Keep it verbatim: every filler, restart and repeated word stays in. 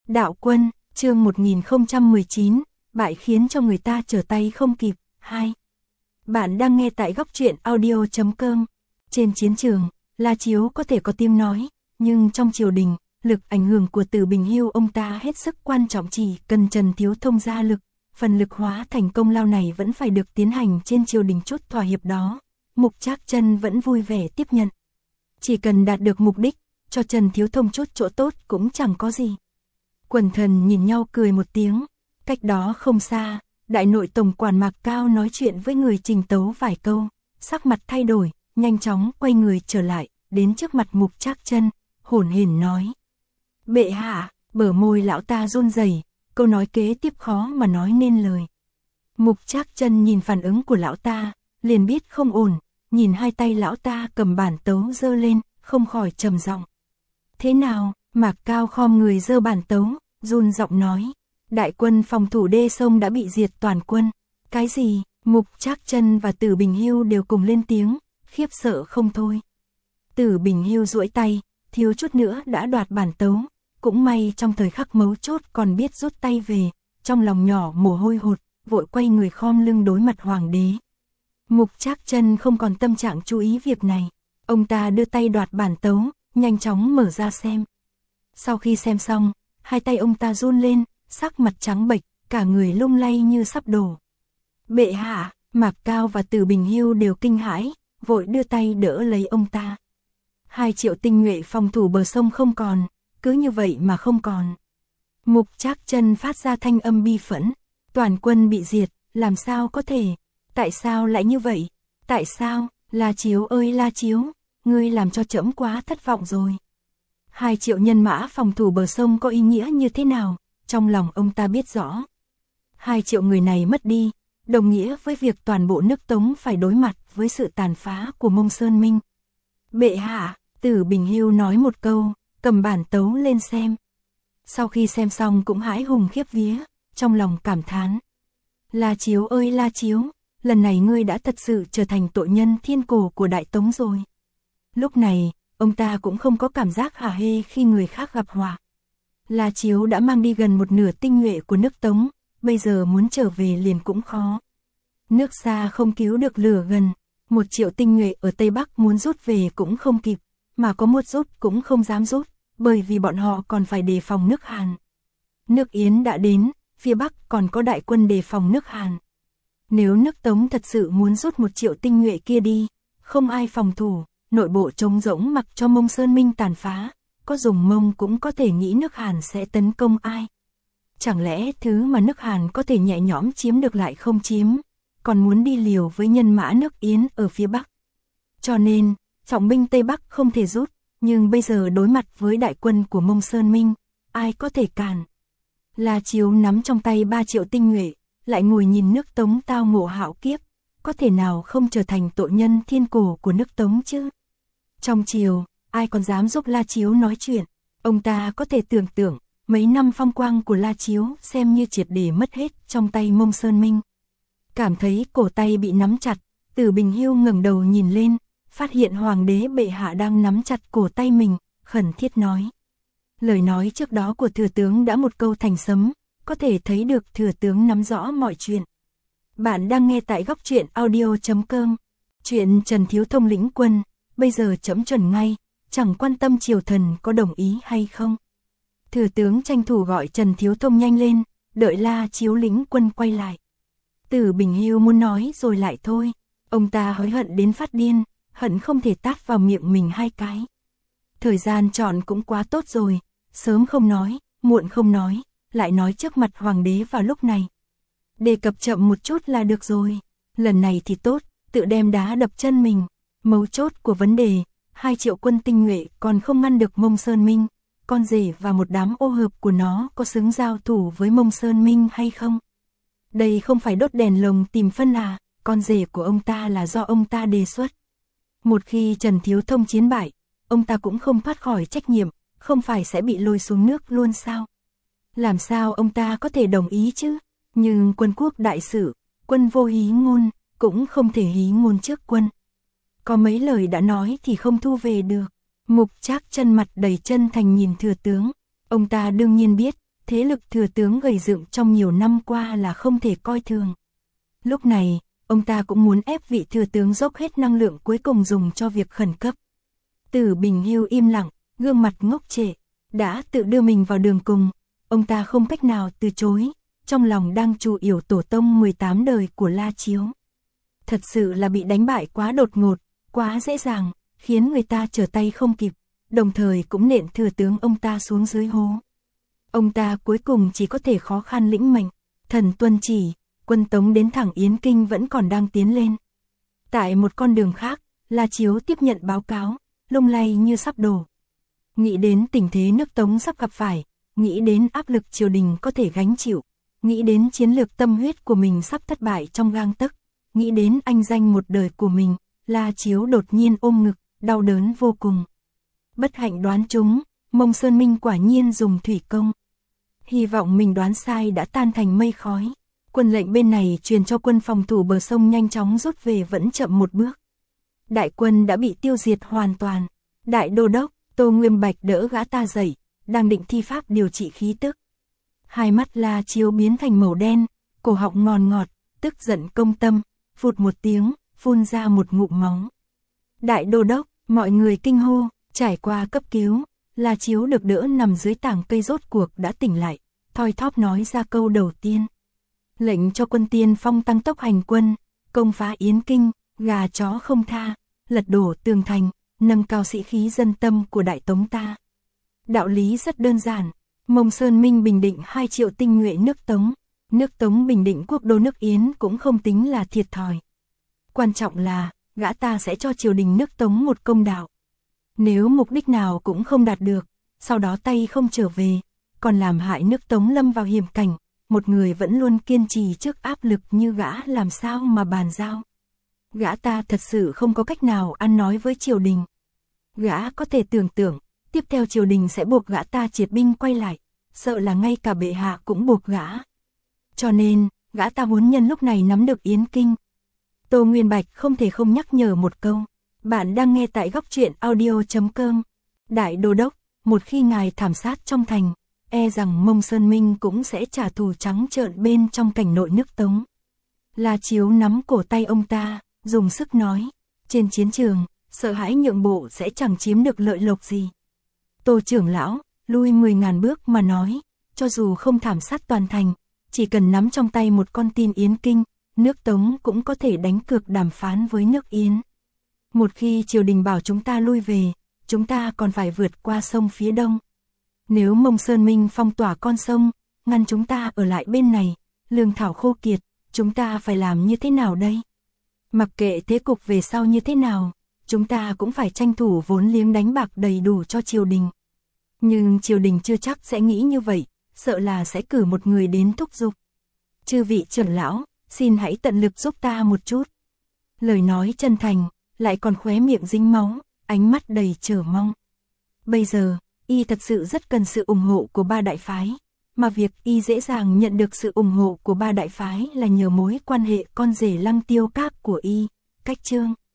Đạo quân, chương một nghìn không trăm mười chín, bại khiến cho người ta trở tay không kịp. hai. Bạn đang nghe tại góc truyện audio chấm com. Trên chiến trường, La Chiếu có thể có tiếng nói, nhưng trong triều đình, lực ảnh hưởng của Tử Bình Hưu ông ta hết sức quan trọng, chỉ cần Trần Thiếu Thông ra lực, phần lực hóa thành công lao này vẫn phải được tiến hành trên triều đình. Chút thỏa hiệp đó, Mục Trác Chân vẫn vui vẻ tiếp nhận. Chỉ cần đạt được mục đích, cho Trần Thiếu Thông chút chỗ tốt cũng chẳng có gì. Quần thần nhìn nhau cười một tiếng, cách đó không xa, đại nội tổng quản Mạc Cao nói chuyện với người Trình Tấu vài câu, sắc mặt thay đổi, nhanh chóng quay người trở lại, đến trước mặt Mục Trác Chân, hổn hển nói: "Bệ hạ." Bờ môi lão ta run rẩy, câu nói kế tiếp khó mà nói nên lời. Mục Trác Chân nhìn phản ứng của lão ta, liền biết không ổn, nhìn hai tay lão ta cầm bản tấu giơ lên, không khỏi trầm giọng: "Thế nào?" Mạc Cao khom người giơ bản tấu, run giọng nói: "Đại quân phòng thủ đê sông đã bị diệt toàn quân." "Cái gì?" Mục Trác Chân và Tử Bình Hưu đều cùng lên tiếng, khiếp sợ không thôi. Tử Bình Hưu duỗi tay, thiếu chút nữa đã đoạt bản tấu, cũng may trong thời khắc mấu chốt còn biết rút tay về, trong lòng nhỏ mồ hôi hột, vội quay người khom lưng đối mặt hoàng đế. Mục Trác Chân không còn tâm trạng chú ý việc này, ông ta đưa tay đoạt bản tấu, nhanh chóng mở ra xem. Sau khi xem xong, hai tay ông ta run lên, sắc mặt trắng bệch, cả người lung lay như sắp đổ. "Bệ hạ!" Mạc Cao và Tử Bình Hưu đều kinh hãi, vội đưa tay đỡ lấy ông ta. Hai triệu tinh nhuệ phòng thủ bờ sông không còn, cứ như vậy mà không còn. Mục Trác Chân phát ra thanh âm bi phẫn: "Toàn quân bị diệt, làm sao có thể? Tại sao lại như vậy? Tại sao? La Chiếu ơi La Chiếu, ngươi làm cho trẫm quá thất vọng rồi." Hai triệu nhân mã phòng thủ bờ sông có ý nghĩa như thế nào, trong lòng ông ta biết rõ. Hai triệu người này mất đi, đồng nghĩa với việc toàn bộ nước Tống phải đối mặt với sự tàn phá của Mông Sơn Minh. "Bệ hạ!" Tử Bình Hưu nói một câu, cầm bản tấu lên xem. Sau khi xem xong cũng hãi hùng khiếp vía, trong lòng cảm thán: "La Chiếu ơi La Chiếu, lần này ngươi đã thật sự trở thành tội nhân thiên cổ của Đại Tống rồi." Lúc này, ông ta cũng không có cảm giác hả hê khi người khác gặp họa. La Chiếu đã mang đi gần một nửa tinh nhuệ của nước Tống, bây giờ muốn trở về liền cũng khó. Nước xa không cứu được lửa gần, một triệu tinh nhuệ ở Tây Bắc muốn rút về cũng không kịp, mà có muốn rút cũng không dám rút, bởi vì bọn họ còn phải đề phòng nước Hàn. Nước Yến đã đến, phía Bắc còn có đại quân đề phòng nước Hàn. Nếu nước Tống thật sự muốn rút một triệu tinh nhuệ kia đi, không ai phòng thủ, nội bộ trống rỗng mặc cho Mông Sơn Minh tàn phá, có dùng Mông cũng có thể nghĩ nước Hàn sẽ tấn công ai. Chẳng lẽ thứ mà nước Hàn có thể nhẹ nhõm chiếm được lại không chiếm, còn muốn đi liều với nhân mã nước Yến ở phía Bắc. Cho nên, trọng binh Tây Bắc không thể rút, nhưng bây giờ đối mặt với đại quân của Mông Sơn Minh, ai có thể cản. La Chiếu nắm trong tay ba triệu tinh nhuệ, lại ngồi nhìn nước Tống tao ngộ hạo kiếp, có thể nào không trở thành tội nhân thiên cổ của nước Tống chứ? Trong triều, ai còn dám giúp La Chiếu nói chuyện? Ông ta có thể tưởng tượng, mấy năm phong quang của La Chiếu xem như triệt để mất hết trong tay Mông Sơn Minh. Cảm thấy cổ tay bị nắm chặt, Tử Bình Hưu ngẩng đầu nhìn lên, phát hiện hoàng đế bệ hạ đang nắm chặt cổ tay mình, khẩn thiết nói. Lời nói trước đó của thừa tướng đã một câu thành sấm, có thể thấy được thừa tướng nắm rõ mọi chuyện. Bạn đang nghe tại góc truyện audio chấm com. Chuyện Trần Thiếu Thông lĩnh quân, bây giờ chấm chuẩn ngay, chẳng quan tâm triều thần có đồng ý hay không. Thừa tướng tranh thủ gọi Trần Thiếu Thông nhanh lên, đợi La Chiếu lĩnh quân quay lại. Tử Bình Hưu muốn nói rồi lại thôi, ông ta hối hận đến phát điên, hận không thể tát vào miệng mình hai cái. Thời gian chọn cũng quá tốt rồi, sớm không nói, muộn không nói, lại nói trước mặt hoàng đế vào lúc này. Đề cập chậm một chút là được rồi, lần này thì tốt, tự đem đá đập chân mình. Mấu chốt của vấn đề, hai triệu quân tinh nhuệ còn không ngăn được Mông Sơn Minh, con rể và một đám ô hợp của nó có xứng giao thủ với Mông Sơn Minh hay không? Đây không phải đốt đèn lồng tìm phân à, con rể của ông ta là do ông ta đề xuất. Một khi Trần Thiếu Thông chiến bại, ông ta cũng không thoát khỏi trách nhiệm, không phải sẽ bị lôi xuống nước luôn sao? Làm sao ông ta có thể đồng ý chứ? Nhưng quân quốc đại sự, quân vô hí ngôn, cũng không thể hí ngôn trước quân. Có mấy lời đã nói thì không thu về được. Mục Trác Chân mặt đầy chân thành nhìn thừa tướng. Ông ta đương nhiên biết, thế lực thừa tướng gầy dựng trong nhiều năm qua là không thể coi thường. Lúc này, ông ta cũng muốn ép vị thừa tướng dốc hết năng lượng cuối cùng dùng cho việc khẩn cấp. Tử Bình Hưu im lặng, gương mặt ngốc trệ, đã tự đưa mình vào đường cùng, ông ta không cách nào từ chối, trong lòng đang chu yểu tổ tông mười tám đời của La Chiếu. Thật sự là bị đánh bại quá đột ngột, quá dễ dàng, khiến người ta trở tay không kịp, đồng thời cũng nện thừa tướng ông ta xuống dưới hố. Ông ta cuối cùng chỉ có thể khó khăn lĩnh mệnh, thần tuân chỉ, quân tống đến thẳng Yến Kinh vẫn còn đang tiến lên. Tại một con đường khác, La Chiếu tiếp nhận báo cáo, lung lay như sắp đổ. Nghĩ đến tình thế nước Tống sắp gặp phải, nghĩ đến áp lực triều đình có thể gánh chịu, nghĩ đến chiến lược tâm huyết của mình sắp thất bại trong gang tấc, nghĩ đến anh danh một đời của mình, La Chiếu đột nhiên ôm ngực, đau đớn vô cùng. Bất hạnh đoán trúng, Mông Sơn Minh quả nhiên dùng thủy công. Hy vọng mình đoán sai đã tan thành mây khói. Quân lệnh bên này truyền cho quân phòng thủ bờ sông nhanh chóng rút về vẫn chậm một bước. Đại quân đã bị tiêu diệt hoàn toàn. Đại đô đốc, Tô Nguyên Bạch đỡ gã ta dậy, đang định thi pháp điều trị khí tức. Hai mắt La Chiếu biến thành màu đen, cổ họng ngòn ngọt, tức giận công tâm, phụt một tiếng, phun ra một ngụm máu. Đại đô đốc, mọi người kinh hô, trải qua cấp cứu, La Chiếu được đỡ nằm dưới tảng cây rốt cuộc đã tỉnh lại, thoi thóp nói ra câu đầu tiên. Lệnh cho quân tiên phong tăng tốc hành quân, công phá Yến Kinh, gà chó không tha, lật đổ tường thành, nâng cao sĩ khí dân tâm của Đại Tống ta. Đạo lý rất đơn giản, Mông Sơn Minh bình định hai triệu tinh nhuệ nước Tống, nước Tống bình định quốc đô nước Yến cũng không tính là thiệt thòi. Quan trọng là, gã ta sẽ cho triều đình nước Tống một công đạo. Nếu mục đích nào cũng không đạt được, sau đó tay không trở về, còn làm hại nước Tống lâm vào hiểm cảnh, một người vẫn luôn kiên trì trước áp lực như gã làm sao mà bàn giao. Gã ta thật sự không có cách nào ăn nói với triều đình. Gã có thể tưởng tượng, tiếp theo triều đình sẽ buộc gã ta triệt binh quay lại, sợ là ngay cả bệ hạ cũng buộc gã. Cho nên, gã ta muốn nhân lúc này nắm được Yến Kinh. Tô Nguyên Bạch không thể không nhắc nhở một câu. Bạn đang nghe tại góc truyện audio chấm com. Đại đô đốc, một khi ngài thảm sát trong thành, e rằng Mông Sơn Minh cũng sẽ trả thù trắng trợn bên trong cảnh nội nước Tống. La Chiếu nắm cổ tay ông ta, dùng sức nói, trên chiến trường, sợ hãi nhượng bộ sẽ chẳng chiếm được lợi lộc gì. Tô trưởng lão, lui mười ngàn bước mà nói, cho dù không thảm sát toàn thành, chỉ cần nắm trong tay một con tin Yến Kinh, nước Tống cũng có thể đánh cược đàm phán với nước Yến. Một khi triều đình bảo chúng ta lui về, chúng ta còn phải vượt qua sông phía đông. Nếu Mông Sơn Minh phong tỏa con sông, ngăn chúng ta ở lại bên này, lương thảo khô kiệt, chúng ta phải làm như thế nào đây? Mặc kệ thế cục về sau như thế nào, chúng ta cũng phải tranh thủ vốn liếng đánh bạc đầy đủ cho triều đình. Nhưng triều đình chưa chắc sẽ nghĩ như vậy, sợ là sẽ cử một người đến thúc giục. Chư vị trưởng lão, xin hãy tận lực giúp ta một chút. Lời nói chân thành, lại còn khóe miệng dính máu, ánh mắt đầy chờ mong. Bây giờ, y thật sự rất cần sự ủng hộ của ba đại phái, mà việc y dễ dàng nhận được sự ủng hộ của ba đại phái là nhờ mối quan hệ con rể Lăng Tiêu Các của y, Cách Trương.